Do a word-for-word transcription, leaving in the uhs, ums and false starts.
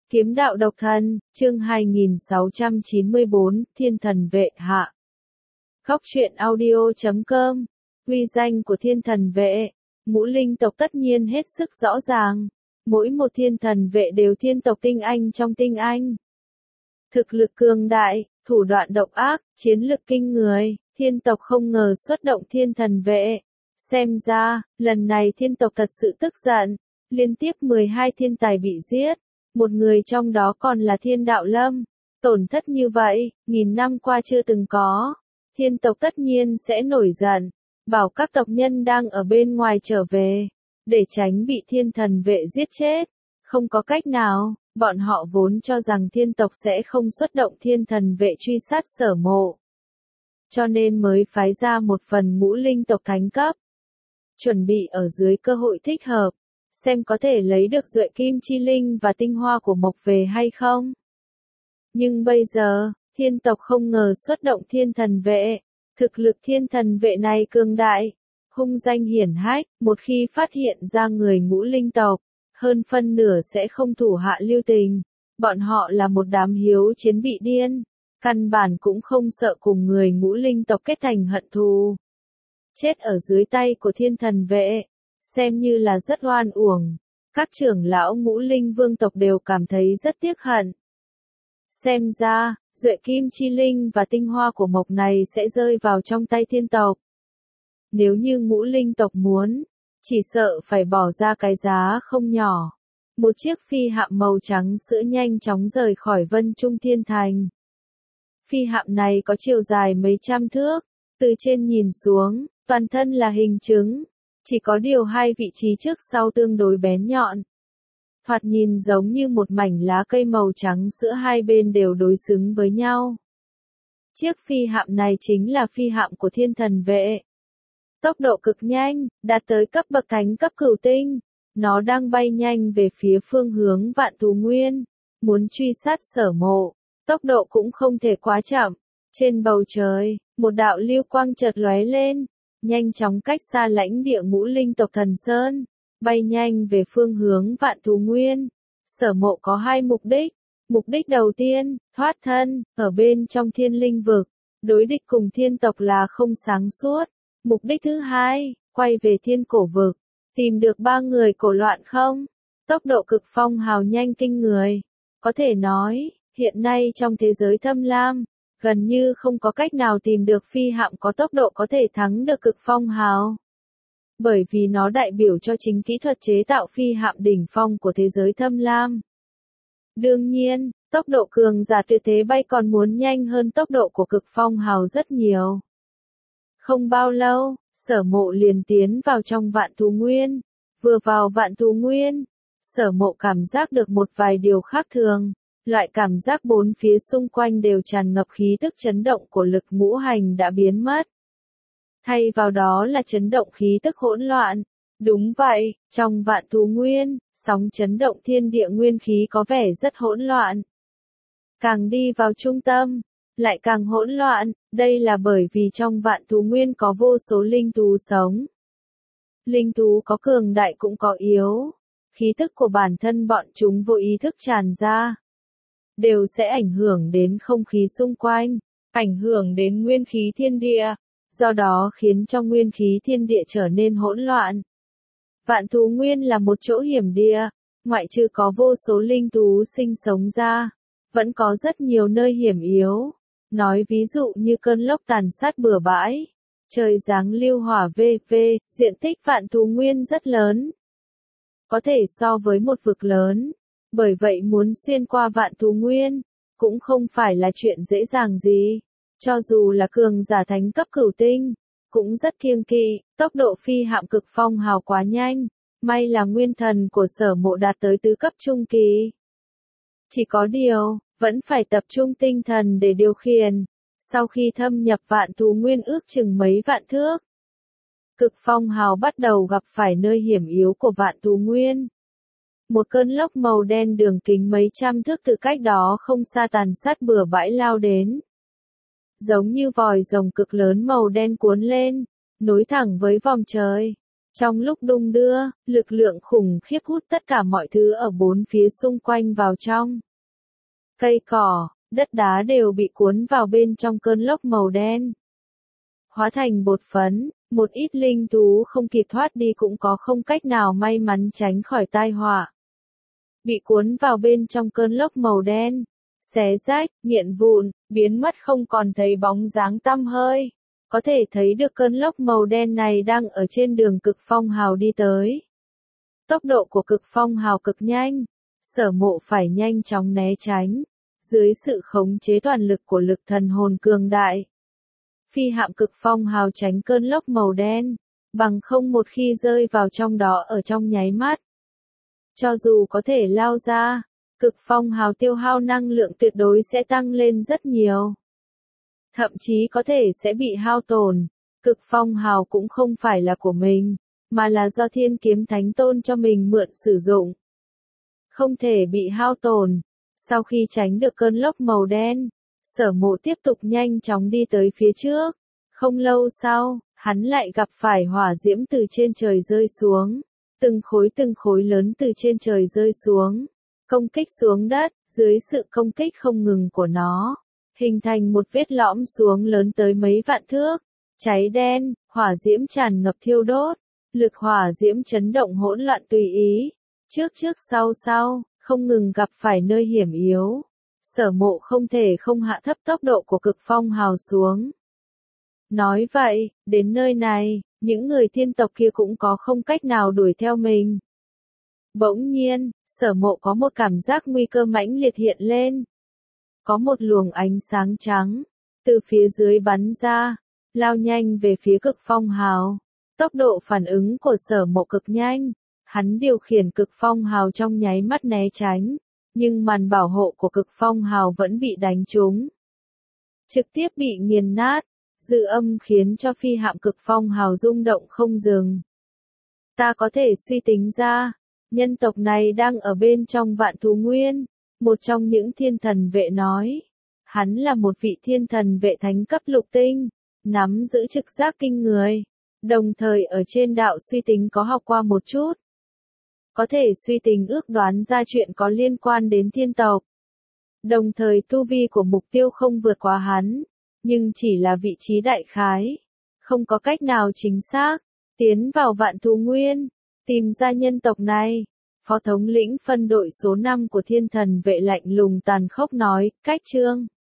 Kiếm đạo độc thân, chương hai nghìn sáu trăm chín mươi bốn, Thiên thần vệ hạ. Góc truyện audio chấm com, uy danh của thiên thần vệ, ngũ linh tộc tất nhiên hết sức rõ ràng. Mỗi một thiên thần vệ đều thiên tộc tinh anh trong tinh anh. Thực lực cường đại, thủ đoạn độc ác, chiến lực kinh người, thiên tộc không ngờ xuất động thiên thần vệ. Xem ra, lần này thiên tộc thật sự tức giận, liên tiếp mười hai thiên tài bị giết. Một người trong đó còn là Thiên Đạo Lâm. Tổn thất như vậy, nghìn năm qua chưa từng có. Thiên tộc tất nhiên sẽ nổi giận, bảo các tộc nhân đang ở bên ngoài trở về, để tránh bị thiên thần vệ giết chết. Không có cách nào, bọn họ vốn cho rằng thiên tộc sẽ không xuất động thiên thần vệ truy sát Sở Mộ. Cho nên mới phái ra một phần ngũ linh tộc thánh cấp. Chuẩn bị ở dưới cơ hội thích hợp. Xem có thể lấy được Duệ Kim Chi Linh và tinh hoa của Mộc về hay không. Nhưng bây giờ, thiên tộc không ngờ xuất động thiên thần vệ. Thực lực thiên thần vệ này cường đại, hung danh hiển hách, một khi phát hiện ra người ngũ linh tộc, hơn phân nửa sẽ không thủ hạ lưu tình. Bọn họ là một đám hiếu chiến bị điên, căn bản cũng không sợ cùng người ngũ linh tộc kết thành hận thù. Chết ở dưới tay của thiên thần vệ, xem như là rất oan uổng. Các trưởng lão ngũ linh vương tộc đều cảm thấy rất tiếc hận. Xem ra, Duệ Kim Chi Linh và tinh hoa của Mộc này sẽ rơi vào trong tay thiên tộc. Nếu như ngũ linh tộc muốn, chỉ sợ phải bỏ ra cái giá không nhỏ. Một chiếc phi hạm màu trắng sữa nhanh chóng rời khỏi Vân Trung Thiên Thành. Phi hạm này có chiều dài mấy trăm thước, từ trên nhìn xuống, toàn thân là hình trứng. Chỉ có điều hai vị trí trước sau tương đối bén nhọn. Thoạt nhìn giống như một mảnh lá cây màu trắng sữa, hai bên đều đối xứng với nhau. Chiếc phi hạm này chính là phi hạm của thiên thần vệ. Tốc độ cực nhanh, đạt tới cấp bậc thánh cấp cửu tinh. Nó đang bay nhanh về phía phương hướng Vạn Thú Nguyên, muốn truy sát Sở Mộ. Tốc độ cũng không thể quá chậm. Trên bầu trời, một đạo lưu quang chợt lóe lên. Nhanh chóng cách xa lãnh địa ngũ linh tộc Thần Sơn, bay nhanh về phương hướng Vạn Thú Nguyên. Sở Mộ có hai mục đích. Mục đích đầu tiên, thoát thân, ở bên trong thiên linh vực, đối địch cùng thiên tộc là không sáng suốt. Mục đích thứ hai, quay về thiên cổ vực, tìm được ba người cổ loạn không. Tốc độ cực phong hào nhanh kinh người. Có thể nói, hiện nay trong thế giới thâm lam, gần như không có cách nào tìm được phi hạm có tốc độ có thể thắng được cực phong hào. Bởi vì nó đại biểu cho chính kỹ thuật chế tạo phi hạm đỉnh phong của thế giới thâm lam. Đương nhiên, tốc độ cường giả tuyệt thế bay còn muốn nhanh hơn tốc độ của cực phong hào rất nhiều. Không bao lâu, Sở Mộ liền tiến vào trong Vạn Thú Nguyên. Vừa vào Vạn Thú Nguyên, Sở Mộ cảm giác được một vài điều khác thường. Loại cảm giác bốn phía xung quanh đều tràn ngập khí tức chấn động của lực ngũ hành đã biến mất. Thay vào đó là chấn động khí tức hỗn loạn. Đúng vậy, trong Vạn Thú Nguyên, sóng chấn động thiên địa nguyên khí có vẻ rất hỗn loạn. Càng đi vào trung tâm, lại càng hỗn loạn, đây là bởi vì trong Vạn Thú Nguyên có vô số linh thú sống. Linh thú có cường đại cũng có yếu. Khí tức của bản thân bọn chúng vô ý thức tràn ra, đều sẽ ảnh hưởng đến không khí xung quanh, ảnh hưởng đến nguyên khí thiên địa, do đó khiến cho nguyên khí thiên địa trở nên hỗn loạn. Vạn Thú Nguyên là một chỗ hiểm địa, ngoại trừ có vô số linh thú sinh sống ra, vẫn có rất nhiều nơi hiểm yếu. Nói ví dụ như cơn lốc tàn sát bừa bãi, trời giáng lưu hỏa vân vân, diện tích Vạn Thú Nguyên rất lớn, có thể so với một vực lớn. Bởi vậy muốn xuyên qua Vạn Thú Nguyên, cũng không phải là chuyện dễ dàng gì. Cho dù là cường giả thánh cấp cửu tinh, cũng rất kiêng kỵ, tốc độ phi hạm cực phong hào quá nhanh. May là nguyên thần của Sở Mộ đạt tới tứ cấp trung kỳ. Chỉ có điều, vẫn phải tập trung tinh thần để điều khiển. Sau khi thâm nhập Vạn Thú Nguyên ước chừng mấy vạn thước, cực phong hào bắt đầu gặp phải nơi hiểm yếu của Vạn Thú Nguyên. Một cơn lốc màu đen đường kính mấy trăm thước từ cách đó không xa tàn sát bừa bãi lao đến. Giống như vòi rồng cực lớn màu đen cuốn lên, nối thẳng với vòng trời. Trong lúc đung đưa, lực lượng khủng khiếp hút tất cả mọi thứ ở bốn phía xung quanh vào trong. Cây cỏ, đất đá đều bị cuốn vào bên trong cơn lốc màu đen. Hóa thành bột phấn, một ít linh thú không kịp thoát đi cũng có không cách nào may mắn tránh khỏi tai họa. Bị cuốn vào bên trong cơn lốc màu đen, xé rách, nghiện vụn, biến mất không còn thấy bóng dáng tăm hơi. Có thể thấy được cơn lốc màu đen này đang ở trên đường Cực Phong Hào đi tới. Tốc độ của Cực Phong Hào cực nhanh, Sở Mộ phải nhanh chóng né tránh, dưới sự khống chế toàn lực của lực thần hồn cường đại. Phi hạm Cực Phong Hào tránh cơn lốc màu đen, bằng không một khi rơi vào trong đó ở trong nháy mắt. Cho dù có thể lao ra, Cực Phong Hào tiêu hao năng lượng tuyệt đối sẽ tăng lên rất nhiều. Thậm chí có thể sẽ bị hao tổn. Cực Phong Hào cũng không phải là của mình, mà là do Thiên Kiếm Thánh Tôn cho mình mượn sử dụng. Không thể bị hao tổn. Sau khi tránh được cơn lốc màu đen, Sở Mộ tiếp tục nhanh chóng đi tới phía trước. Không lâu sau, hắn lại gặp phải hỏa diễm từ trên trời rơi xuống. Từng khối từng khối lớn từ trên trời rơi xuống, công kích xuống đất, dưới sự công kích không ngừng của nó, hình thành một vết lõm xuống lớn tới mấy vạn thước, cháy đen, hỏa diễm tràn ngập thiêu đốt, lực hỏa diễm chấn động hỗn loạn tùy ý, trước trước sau sau, không ngừng gặp phải nơi hiểm yếu. Sở Mộ không thể không hạ thấp tốc độ của Cực Phong Hào xuống. Nói vậy, đến nơi này, những người thiên tộc kia cũng có không cách nào đuổi theo mình. Bỗng nhiên, Sở Mộ có một cảm giác nguy cơ mãnh liệt hiện lên. Có một luồng ánh sáng trắng, từ phía dưới bắn ra, lao nhanh về phía Cực Phong Hào. Tốc độ phản ứng của Sở Mộ cực nhanh, hắn điều khiển Cực Phong Hào trong nháy mắt né tránh, nhưng màn bảo hộ của Cực Phong Hào vẫn bị đánh trúng. Trực tiếp bị nghiền nát. Dư âm khiến cho phi hạm Cực Phong Hào rung động không dừng. Ta có thể suy tính ra, nhân tộc này đang ở bên trong Vạn Thú Nguyên, một trong những thiên thần vệ nói. Hắn là một vị thiên thần vệ thánh cấp lục tinh, nắm giữ trực giác kinh người, đồng thời ở trên đạo suy tính có học qua một chút. Có thể suy tính ước đoán ra chuyện có liên quan đến thiên tộc. Đồng thời tu vi của mục tiêu không vượt quá hắn. Nhưng chỉ là vị trí đại khái, không có cách nào chính xác, tiến vào Vạn Thú Nguyên, tìm ra nhân tộc này. Phó thống lĩnh phân đội số năm của thiên thần vệ lạnh lùng tàn khốc nói, cách chương.